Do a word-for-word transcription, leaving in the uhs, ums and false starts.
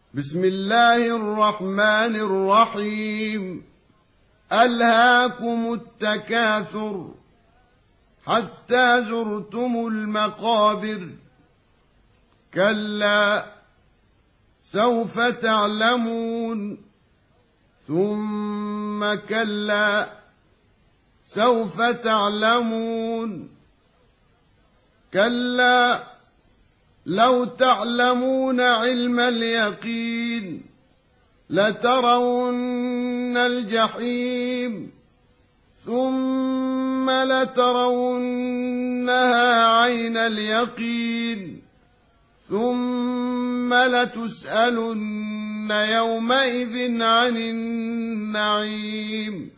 بسم الله الرحمن الرحيم. ألهاكم التكاثر حتى زرتم المقابر، كلا سوف تعلمون، ثم كلا سوف تعلمون، كلا لو تعلمون علم اليقين لترون الجحيم ثم لترونها عين اليقين ثم لتسألن يومئذ عن النعيم.